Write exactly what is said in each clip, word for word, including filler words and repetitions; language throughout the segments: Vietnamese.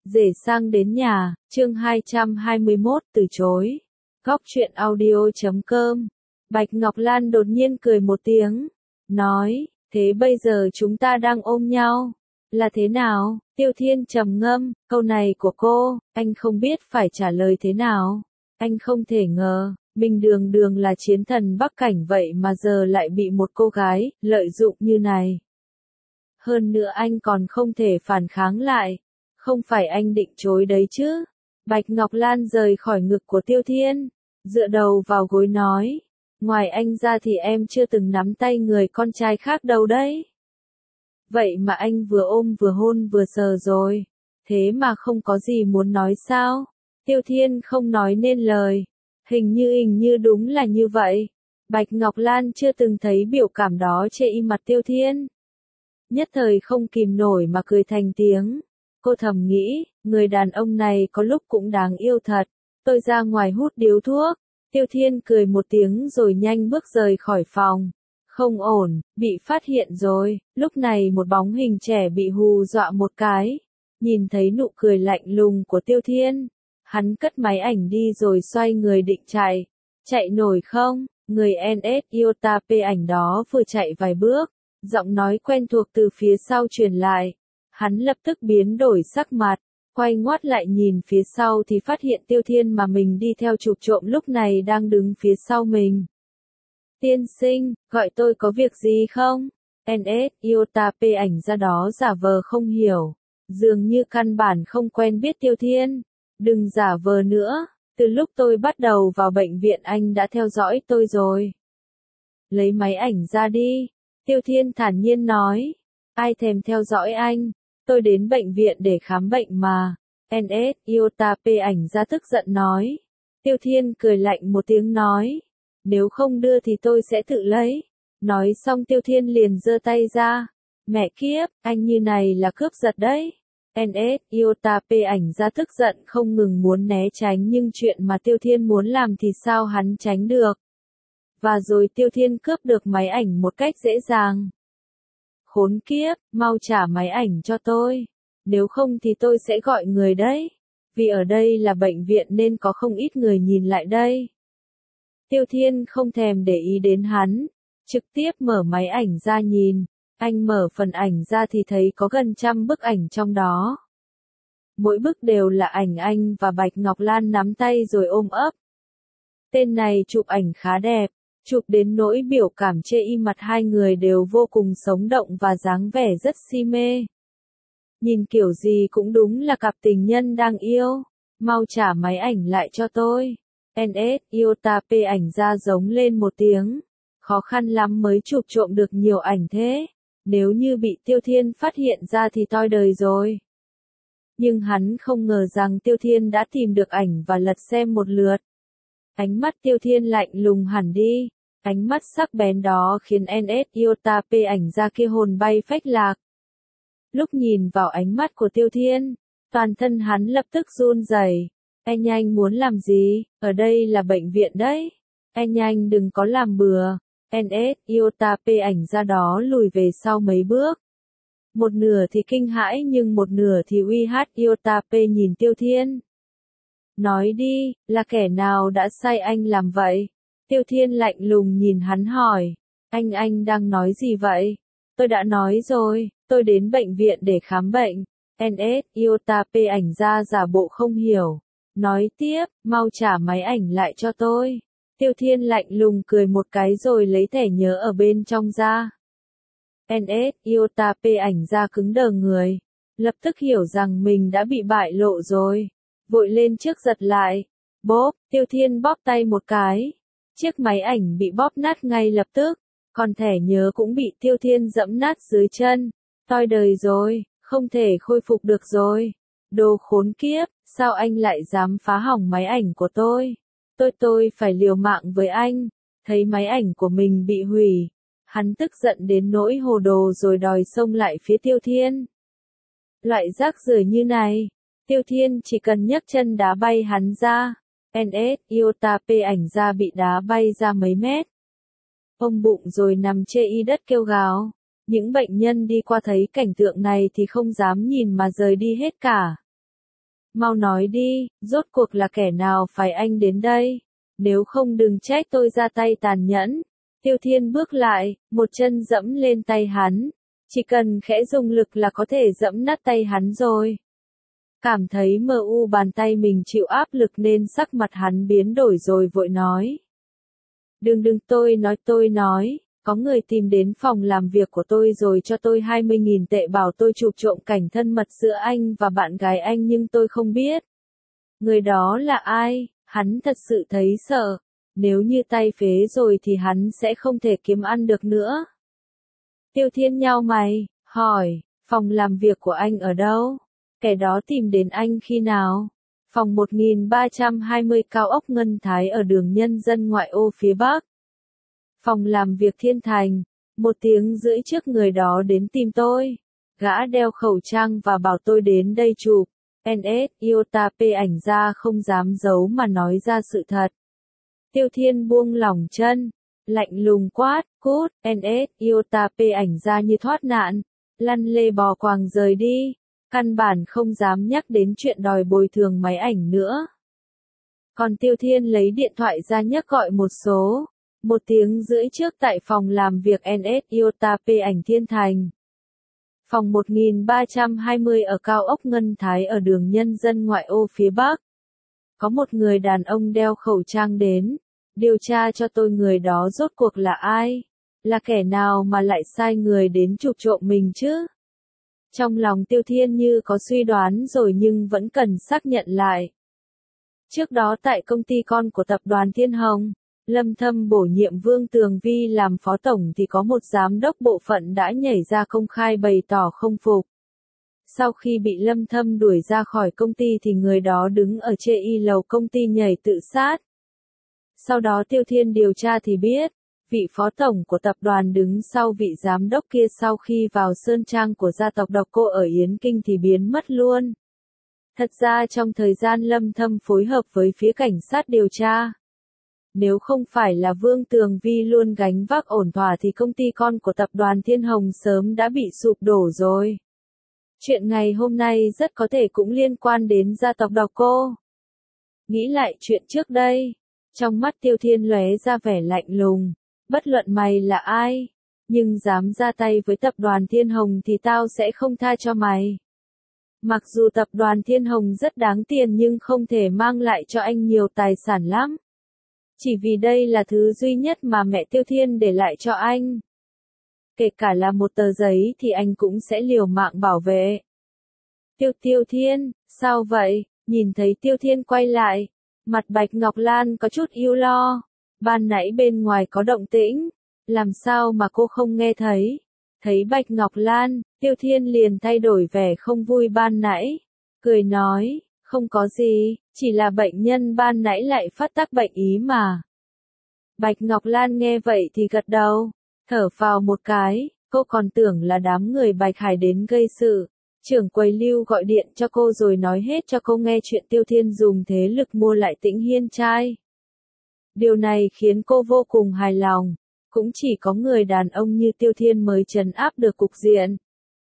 Rể sang đến nhà, chương hai trăm hai mươi mốt, từ chối. Góc truyện audio chấm com. Bạch Ngọc Lan đột nhiên cười một tiếng, nói, thế bây giờ chúng ta đang ôm nhau, là thế nào? Tiêu Thiên trầm ngâm, câu này của cô, anh không biết phải trả lời thế nào. Anh không thể ngờ, mình đường đường là chiến thần Bắc Cảnh vậy mà giờ lại bị một cô gái lợi dụng như này. Hơn nữa anh còn không thể phản kháng lại. Không phải anh định chối đấy chứ? Bạch Ngọc Lan rời khỏi ngực của Tiêu Thiên, dựa đầu vào gối nói, ngoài anh ra thì em chưa từng nắm tay người con trai khác đâu đấy. Vậy mà anh vừa ôm vừa hôn vừa sờ rồi, thế mà không có gì muốn nói sao? Tiêu Thiên không nói nên lời, hình như hình như đúng là như vậy. Bạch Ngọc Lan chưa từng thấy biểu cảm đó trên mặt Tiêu Thiên. Nhất thời không kìm nổi mà cười thành tiếng. Cô thầm nghĩ, người đàn ông này có lúc cũng đáng yêu thật. Tôi ra ngoài hút điếu thuốc. Tiêu Thiên cười một tiếng rồi nhanh bước rời khỏi phòng. Không ổn, bị phát hiện rồi. Lúc này một bóng hình trẻ bị hù dọa một cái. Nhìn thấy nụ cười lạnh lùng của Tiêu Thiên, hắn cất máy ảnh đi rồi xoay người định chạy. Chạy nổi không? Người en ét Iota P ảnh đó vừa chạy vài bước, giọng nói quen thuộc từ phía sau truyền lại. Hắn lập tức biến đổi sắc mặt, quay ngoắt lại nhìn phía sau thì phát hiện Tiêu Thiên mà mình đi theo chụp trộm lúc này đang đứng phía sau mình. Tiên sinh, gọi tôi có việc gì không? en ét Iota P ảnh ra đó giả vờ không hiểu, dường như căn bản không quen biết Tiêu Thiên. Đừng giả vờ nữa, từ lúc tôi bắt đầu vào bệnh viện anh đã theo dõi tôi rồi. Lấy máy ảnh ra đi, Tiêu Thiên thản nhiên nói. Ai thèm theo dõi anh? Tôi đến bệnh viện để khám bệnh mà. en ét Iota P ảnh ra tức giận nói. Tiêu Thiên cười lạnh một tiếng nói. Nếu không đưa thì tôi sẽ tự lấy. Nói xong Tiêu Thiên liền giơ tay ra. Mẹ kiếp, anh như này là cướp giật đấy. en ét Iota P ảnh ra tức giận không ngừng muốn né tránh nhưng chuyện mà Tiêu Thiên muốn làm thì sao hắn tránh được. Và rồi Tiêu Thiên cướp được máy ảnh một cách dễ dàng. Khốn kiếp, mau trả máy ảnh cho tôi. Nếu không thì tôi sẽ gọi người đấy. Vì ở đây là bệnh viện nên có không ít người nhìn lại đây. Tiêu Thiên không thèm để ý đến hắn. Trực tiếp mở máy ảnh ra nhìn. Anh mở phần ảnh ra thì thấy có gần trăm bức ảnh trong đó. Mỗi bức đều là ảnh anh và Bạch Ngọc Lan nắm tay rồi ôm ấp. Tên này chụp ảnh khá đẹp. Chụp đến nỗi biểu cảm chê y mặt hai người đều vô cùng sống động và dáng vẻ rất si mê. Nhìn kiểu gì cũng đúng là cặp tình nhân đang yêu. Mau trả máy ảnh lại cho tôi. en ét Iota P ảnh ra giống lên một tiếng. Khó khăn lắm mới chụp trộm được nhiều ảnh thế. Nếu như bị Tiêu Thiên phát hiện ra thì toi đời rồi. Nhưng hắn không ngờ rằng Tiêu Thiên đã tìm được ảnh và lật xem một lượt. Ánh mắt Tiêu Thiên lạnh lùng hẳn đi. Ánh mắt sắc bén đó khiến en ét Iota P ảnh ra kia hồn bay phách lạc. Lúc nhìn vào ánh mắt của Tiêu Thiên, toàn thân hắn lập tức run rẩy. Anh nhanh muốn làm gì? Ở đây là bệnh viện đấy. Anh nhanh đừng có làm bừa. en ét Iota P ảnh ra đó lùi về sau mấy bước. Một nửa thì kinh hãi nhưng một nửa thì uy hát Iota P nhìn Tiêu Thiên. Nói đi, là kẻ nào đã sai anh làm vậy? Tiêu Thiên lạnh lùng nhìn hắn hỏi. Anh anh đang nói gì vậy? Tôi đã nói rồi, tôi đến bệnh viện để khám bệnh. en ét Iota P ảnh ra giả bộ không hiểu. Nói tiếp, mau trả máy ảnh lại cho tôi. Tiêu Thiên lạnh lùng cười một cái rồi lấy thẻ nhớ ở bên trong ra. en ét Iota P ảnh ra cứng đờ người. Lập tức hiểu rằng mình đã bị bại lộ rồi. Vội lên trước giật lại. Bóp, Tiêu Thiên bóp tay một cái. Chiếc máy ảnh bị bóp nát ngay lập tức. Còn thẻ nhớ cũng bị Tiêu Thiên dẫm nát dưới chân. Toi đời rồi, không thể khôi phục được rồi. Đồ khốn kiếp, sao anh lại dám phá hỏng máy ảnh của tôi? Tôi tôi phải liều mạng với anh. Thấy máy ảnh của mình bị hủy. Hắn tức giận đến nỗi hồ đồ rồi đòi xông lại phía Tiêu Thiên. Loại rác rưởi như này, Tiêu Thiên chỉ cần nhấc chân đá bay hắn ra. en ét Iota P ảnh ra bị đá bay ra mấy mét. Ôm bụng rồi nằm chê y đất kêu gào. Những bệnh nhân đi qua thấy cảnh tượng này thì không dám nhìn mà rời đi hết cả. Mau nói đi, rốt cuộc là kẻ nào phải anh đến đây? Nếu không đừng trách tôi ra tay tàn nhẫn. Tiêu Thiên bước lại, một chân dẫm lên tay hắn. Chỉ cần khẽ dùng lực là có thể dẫm nát tay hắn rồi. Cảm thấy mờ u bàn tay mình chịu áp lực nên sắc mặt hắn biến đổi rồi vội nói. Đừng đừng tôi nói tôi nói, có người tìm đến phòng làm việc của tôi rồi cho tôi hai mươi nghìn tệ bảo tôi chụp trộm cảnh thân mật giữa anh và bạn gái anh nhưng tôi không biết. Người đó là ai, hắn thật sự thấy sợ. Nếu như tay phế rồi thì hắn sẽ không thể kiếm ăn được nữa. Tiêu Thiên nhao mày, hỏi, phòng làm việc của anh ở đâu? Kẻ đó tìm đến anh khi nào? Phòng một nghìn ba trăm hai mươi cao ốc Ngân Thái ở đường Nhân dân ngoại ô phía Bắc. Phòng làm việc Thiên Thành, một tiếng rưỡi trước người đó đến tìm tôi. Gã đeo khẩu trang và bảo tôi đến đây chụp. en ét Iota P ảnh ra không dám giấu mà nói ra sự thật. Tiêu Thiên buông lỏng chân, lạnh lùng quát, cút, en ét Iota P ảnh ra như thoát nạn, lăn lê bò quàng rời đi, căn bản không dám nhắc đến chuyện đòi bồi thường máy ảnh nữa. Còn Tiêu Thiên lấy điện thoại ra nhấc gọi một số, một tiếng rưỡi trước tại phòng làm việc en ét Iota P ảnh Thiên Thành. Phòng một nghìn ba trăm hai mươi ở cao ốc Ngân Thái ở đường Nhân dân ngoại ô phía Bắc. Có một người đàn ông đeo khẩu trang đến, điều tra cho tôi người đó rốt cuộc là ai, là kẻ nào mà lại sai người đến chụp trộm mình chứ? Trong lòng Tiêu Thiên như có suy đoán rồi nhưng vẫn cần xác nhận lại. Trước đó tại công ty con của tập đoàn Thiên Hồng, Lâm Thâm bổ nhiệm Vương Tường Vi làm phó tổng thì có một giám đốc bộ phận đã nhảy ra công khai bày tỏ không phục. Sau khi bị Lâm Thâm đuổi ra khỏi công ty thì người đó đứng ở chê y lầu công ty nhảy tự sát. Sau đó Tiêu Thiên điều tra thì biết, vị phó tổng của tập đoàn đứng sau vị giám đốc kia sau khi vào sơn trang của gia tộc Độc Cô ở Yến Kinh thì biến mất luôn. Thật ra trong thời gian Lâm Thâm phối hợp với phía cảnh sát điều tra, nếu không phải là Vương Tường Vi luôn gánh vác ổn thỏa thì công ty con của tập đoàn Thiên Hồng sớm đã bị sụp đổ rồi. Chuyện ngày hôm nay rất có thể cũng liên quan đến gia tộc Độc Cô. Nghĩ lại chuyện trước đây, trong mắt Tiêu Thiên lóe ra vẻ lạnh lùng, bất luận mày là ai, nhưng dám ra tay với tập đoàn Thiên Hồng thì tao sẽ không tha cho mày. Mặc dù tập đoàn Thiên Hồng rất đáng tiền nhưng không thể mang lại cho anh nhiều tài sản lắm. Chỉ vì đây là thứ duy nhất mà mẹ Tiêu Thiên để lại cho anh. Kể cả là một tờ giấy thì anh cũng sẽ liều mạng bảo vệ. Tiêu Tiêu Thiên, sao vậy? Nhìn thấy Tiêu Thiên quay lại, mặt Bạch Ngọc Lan có chút ưu lo. Ban nãy bên ngoài có động tĩnh, làm sao mà cô không nghe thấy? Thấy Bạch Ngọc Lan, Tiêu Thiên liền thay đổi vẻ không vui ban nãy, cười nói, không có gì, chỉ là bệnh nhân ban nãy lại phát tác bệnh ý mà. Bạch Ngọc Lan nghe vậy thì gật đầu, thở phào một cái, cô còn tưởng là đám người Bạch Hải đến gây sự. Trưởng quầy Lưu gọi điện cho cô rồi nói hết cho cô nghe chuyện Tiêu Thiên dùng thế lực mua lại Tĩnh Hiên trai. Điều này khiến cô vô cùng hài lòng, cũng chỉ có người đàn ông như Tiêu Thiên mới trấn áp được cục diện.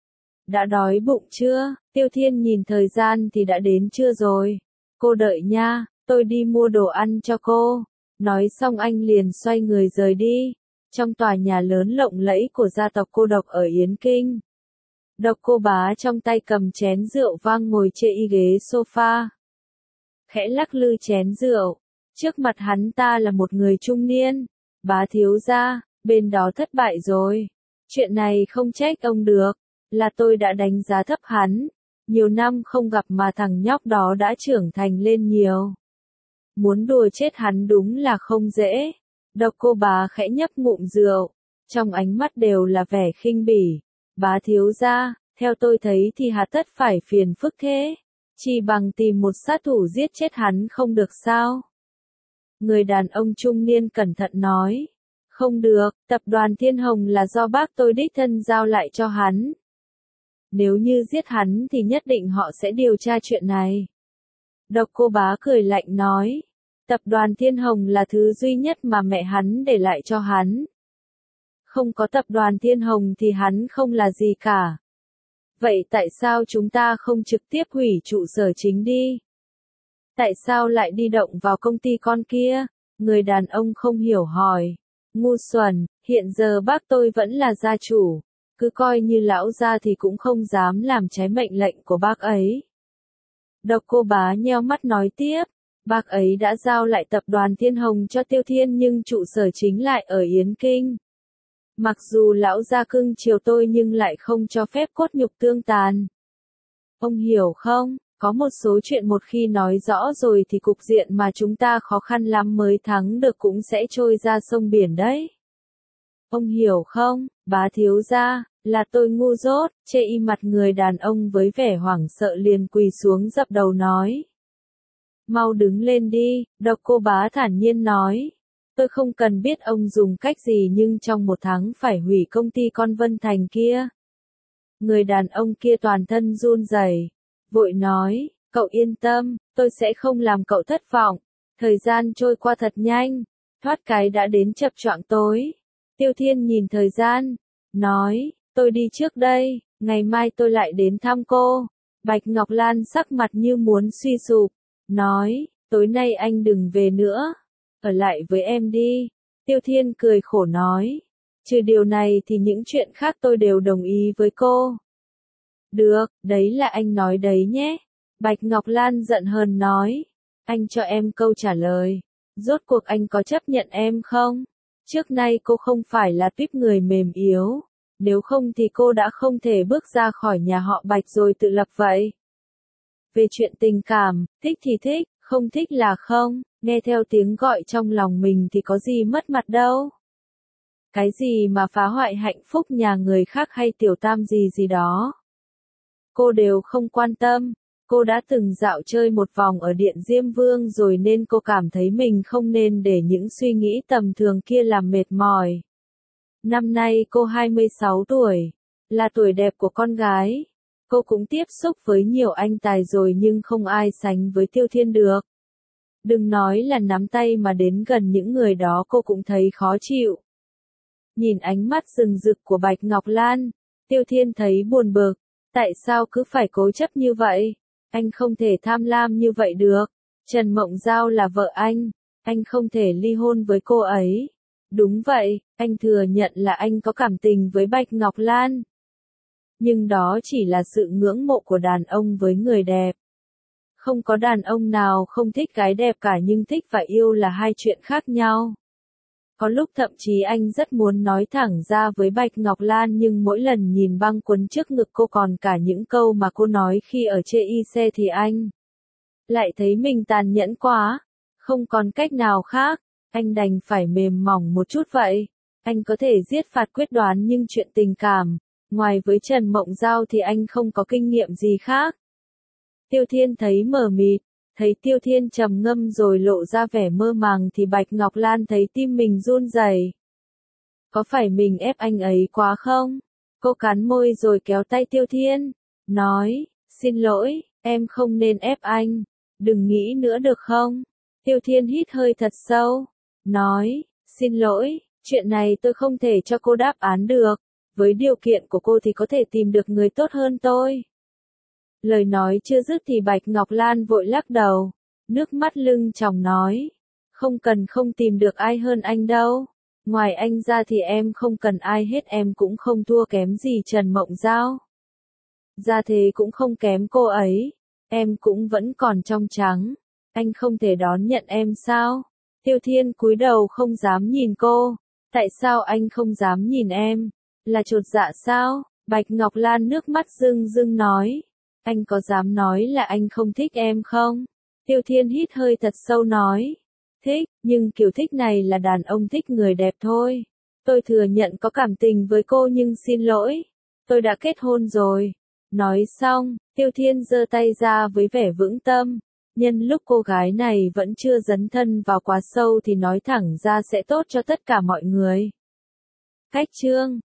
Đã đói bụng chưa? Tiêu Thiên nhìn thời gian thì đã đến trưa rồi. Cô đợi nha, tôi đi mua đồ ăn cho cô. Nói xong anh liền xoay người rời đi. Trong tòa nhà lớn lộng lẫy của gia tộc cô Độc ở Yến Kinh. Độc Cô Bá trong tay cầm chén rượu vang ngồi chê y ghế sofa. Khẽ lắc lư chén rượu. Trước mặt hắn ta là một người trung niên. Bá thiếu gia, bên đó thất bại rồi. Chuyện này không trách ông được. Là tôi đã đánh giá thấp hắn. Nhiều năm không gặp mà thằng nhóc đó đã trưởng thành lên nhiều. Muốn đùa chết hắn đúng là không dễ. Độc Cô Bá khẽ nhấp ngụm rượu. Trong ánh mắt đều là vẻ khinh bỉ. Bá thiếu gia, theo tôi thấy thì hà tất phải phiền phức thế. Chỉ bằng tìm một sát thủ giết chết hắn không được sao? Người đàn ông trung niên cẩn thận nói. Không được, tập đoàn Thiên Hồng là do bác tôi đích thân giao lại cho hắn. Nếu như giết hắn thì nhất định họ sẽ điều tra chuyện này. Độc Cô Bá cười lạnh nói. Tập đoàn Thiên Hồng là thứ duy nhất mà mẹ hắn để lại cho hắn. Không có tập đoàn Thiên Hồng thì hắn không là gì cả. Vậy tại sao chúng ta không trực tiếp hủy trụ sở chính đi? Tại sao lại đi động vào công ty con kia? Người đàn ông không hiểu hỏi. Ngu xuẩn, hiện giờ bác tôi vẫn là gia chủ. Cứ coi như lão gia thì cũng không dám làm trái mệnh lệnh của bác ấy. Độc Cô Bá nheo mắt nói tiếp. Bác ấy đã giao lại tập đoàn Thiên Hồng cho Tiêu Thiên nhưng trụ sở chính lại ở Yến Kinh. Mặc dù lão gia cưng chiều tôi nhưng lại không cho phép cốt nhục tương tàn. Ông hiểu không, có một số chuyện một khi nói rõ rồi thì cục diện mà chúng ta khó khăn lắm mới thắng được cũng sẽ trôi ra sông biển đấy. Ông hiểu không, bá thiếu gia, là tôi ngu dốt, chê y mặt người đàn ông với vẻ hoảng sợ liền quỳ xuống dập đầu nói. Mau đứng lên đi, Độc Cô Bá thản nhiên nói. Tôi không cần biết ông dùng cách gì nhưng trong một tháng phải hủy công ty con Vân Thành kia. Người đàn ông kia toàn thân run rẩy, vội nói, cậu yên tâm, tôi sẽ không làm cậu thất vọng. Thời gian trôi qua thật nhanh, thoát cái đã đến chập choạng tối. Tiêu Thiên nhìn thời gian, nói, tôi đi trước đây, ngày mai tôi lại đến thăm cô. Bạch Ngọc Lan sắc mặt như muốn suy sụp, nói, tối nay anh đừng về nữa, ở lại với em đi. Tiêu Thiên cười khổ nói, trừ điều này thì những chuyện khác tôi đều đồng ý với cô. Được, đấy là anh nói đấy nhé. Bạch Ngọc Lan giận hờn nói, anh cho em câu trả lời, rốt cuộc anh có chấp nhận em không? Trước nay cô không phải là tuýp người mềm yếu, nếu không thì cô đã không thể bước ra khỏi nhà họ Bạch rồi tự lập vậy. Về chuyện tình cảm, thích thì thích, không thích là không, nghe theo tiếng gọi trong lòng mình thì có gì mất mặt đâu. Cái gì mà phá hoại hạnh phúc nhà người khác hay tiểu tam gì gì đó. Cô đều không quan tâm, cô đã từng dạo chơi một vòng ở Điện Diêm Vương rồi nên cô cảm thấy mình không nên để những suy nghĩ tầm thường kia làm mệt mỏi. Năm nay cô hai mươi sáu tuổi, là tuổi đẹp của con gái. Cô cũng tiếp xúc với nhiều anh tài rồi nhưng không ai sánh với Tiêu Thiên được. Đừng nói là nắm tay mà đến gần những người đó cô cũng thấy khó chịu. Nhìn ánh mắt rừng rực của Bạch Ngọc Lan, Tiêu Thiên thấy buồn bực. Tại sao cứ phải cố chấp như vậy? Anh không thể tham lam như vậy được. Trần Mộng Giao là vợ anh, anh không thể ly hôn với cô ấy. Đúng vậy, anh thừa nhận là anh có cảm tình với Bạch Ngọc Lan. Nhưng đó chỉ là sự ngưỡng mộ của đàn ông với người đẹp. Không có đàn ông nào không thích gái đẹp cả nhưng thích và yêu là hai chuyện khác nhau. Có lúc thậm chí anh rất muốn nói thẳng ra với Bạch Ngọc Lan nhưng mỗi lần nhìn băng quấn trước ngực cô còn cả những câu mà cô nói khi ở chê y xe thì anh lại thấy mình tàn nhẫn quá. Không còn cách nào khác, anh đành phải mềm mỏng một chút vậy. Anh có thể giết phạt quyết đoán nhưng chuyện tình cảm, ngoài với Trần Mộng Giao thì anh không có kinh nghiệm gì khác. Tiêu Thiên thấy mờ mịt. Thấy Tiêu Thiên trầm ngâm rồi lộ ra vẻ mơ màng thì Bạch Ngọc Lan thấy tim mình run rẩy. Có phải mình ép anh ấy quá không? Cô cắn môi rồi kéo tay Tiêu Thiên, nói, xin lỗi, em không nên ép anh, đừng nghĩ nữa được không? Tiêu Thiên hít hơi thật sâu, nói, xin lỗi, chuyện này tôi không thể cho cô đáp án được, với điều kiện của cô thì có thể tìm được người tốt hơn tôi. Lời nói chưa dứt thì Bạch Ngọc Lan vội lắc đầu, nước mắt lưng tròng nói, không cần không tìm được ai hơn anh đâu, ngoài anh ra thì em không cần ai hết, em cũng không thua kém gì Trần Mộng Giao. Ra thế cũng không kém cô ấy, em cũng vẫn còn trong trắng, anh không thể đón nhận em sao? Tiêu Thiên cúi đầu không dám nhìn cô, tại sao anh không dám nhìn em? Là chột dạ sao? Bạch Ngọc Lan nước mắt rưng rưng nói. Anh có dám nói là anh không thích em không? Tiêu Thiên hít hơi thật sâu nói. Thích, nhưng kiểu thích này là đàn ông thích người đẹp thôi. Tôi thừa nhận có cảm tình với cô nhưng xin lỗi. Tôi đã kết hôn rồi. Nói xong, Tiêu Thiên giơ tay ra với vẻ vững tâm. Nhân lúc cô gái này vẫn chưa dấn thân vào quá sâu thì nói thẳng ra sẽ tốt cho tất cả mọi người. Cách chương